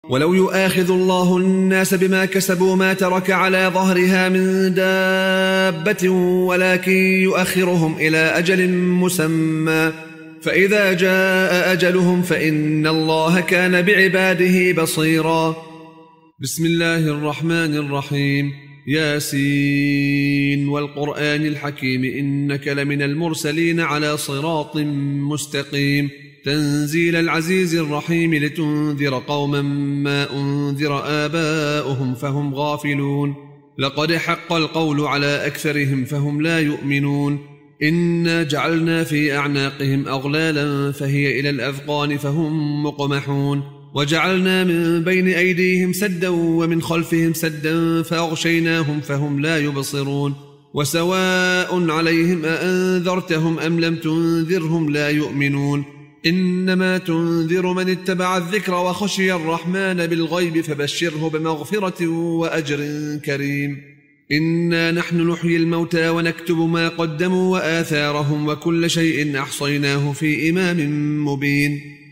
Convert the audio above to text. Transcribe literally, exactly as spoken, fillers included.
ولو يؤاخذ الله الناس بما كسبوا ما ترك على ظهرها من دابة ولكن يؤخرهم إلى أجل مسمى فإذا جاء أجلهم فإن الله كان بعباده بصيرا. بسم الله الرحمن الرحيم. ياسين والقرآن الحكيم إنك لمن المرسلين على صراط مستقيم تنزيل العزيز الرحيم لتنذر قوما ما أنذر آباؤهم فهم غافلون لقد حق القول على أكثرهم فهم لا يؤمنون إنا جعلنا في أعناقهم أغلالا فهي إلى الأذقان فهم مقمحون وجعلنا من بين أيديهم سدا ومن خلفهم سدا فأغشيناهم فهم لا يبصرون وسواء عليهم أأنذرتهم أم لم تنذرهم لا يؤمنون إنما تنذر من اتبع الذكر وخشي الرحمن بالغيب فبشره بمغفرة وأجر كريم. إنا نحن نحيي الموتى ونكتب ما قدموا وآثارهم وكل شيء أحصيناه في إمام مبين.